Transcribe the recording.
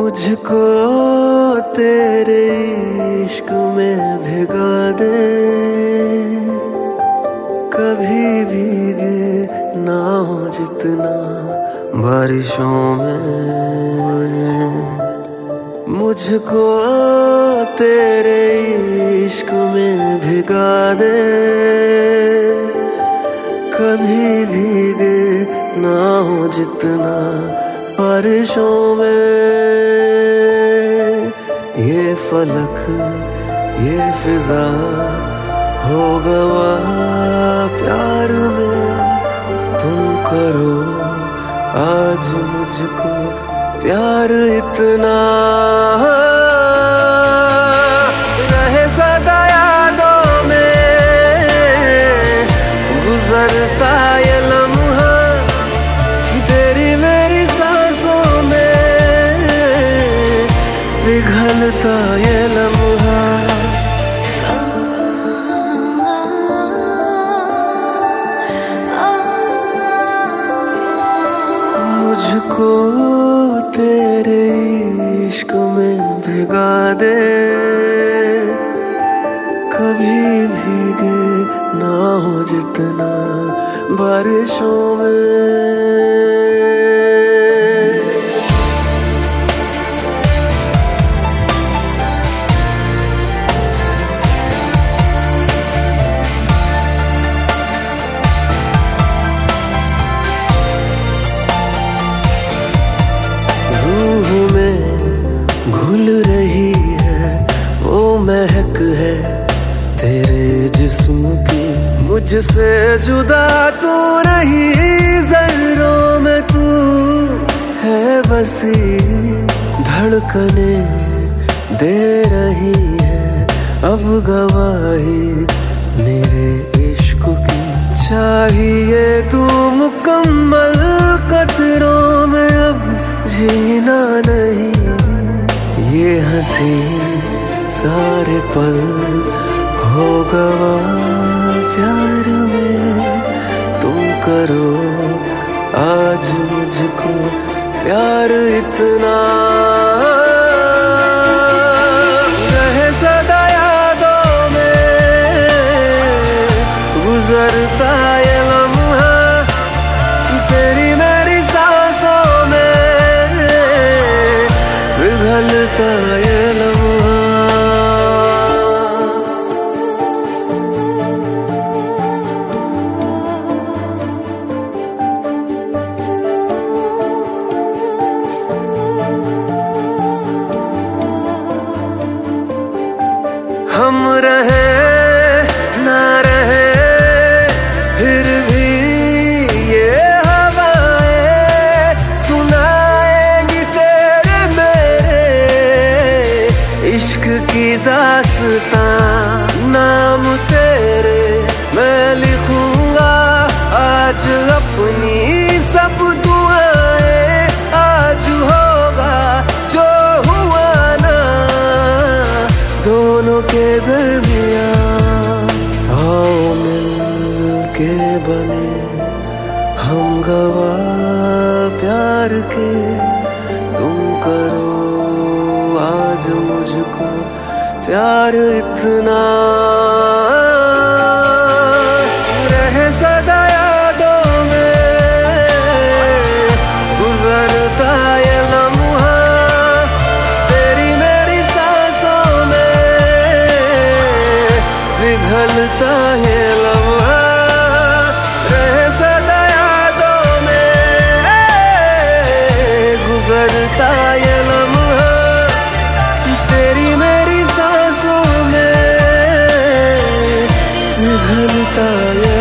मुझको तेरे इश्क में भिगा दे, कभी भीगे ना हो जितना बारिशों में। मुझको तेरे इश्क में भिगा दे, कभी भीगे ना हो जितना बारिशों में। ये फलक ये फिजा हो गवा प्यार में, तुम करो आज मुझको प्यार इतना। रहे सदा यादों में गुजरता ये लम्हा, तेरी मेरी सांसों में पिघलता ये लम्हा। मुझको तेरे इश्क में भिगा दे, कभी भीगे ना हो जितना बारिशों में। घुल रही है वो महक है तेरे जिस्म की, मुझसे जुदा तू नहीं, ज़र्रों में तू है बसी। धड़कने दे रही है अब गवाही मेरे इश्क की, चाहिए तू मुकम्मल कतरों में अब जीना नहीं। ये हंसी सारे पल हो गवा प्यार में, तुम करो आज मुझको प्यार इतना। रहे सदा यादों में गुजरता ये लम्हा, तेरी मेरी सांसों में पिघलता ये लम्हा। हम रहे ना रहे फिर भी ये हवाएं सुनाएंगी तेरे मेरे इश्क की दास्तां। नाम तेरे मैं लिखूंगा आज अपनी सब दुआएं, आज होगा जो हुआ ना दोनों के दरमियां। आओ मिल के बने हम गवाह प्यार के, तुम करो आज मुझको प्यार इतना। रहे सदा यादों में गुजरता ये लम्हा, तेरी मेरी सांसों में पिघलता ये लम्हा। रहे सदा यादों में गुजरता ये लम्हा, तेरी मेरी सांसों में पिघलता ये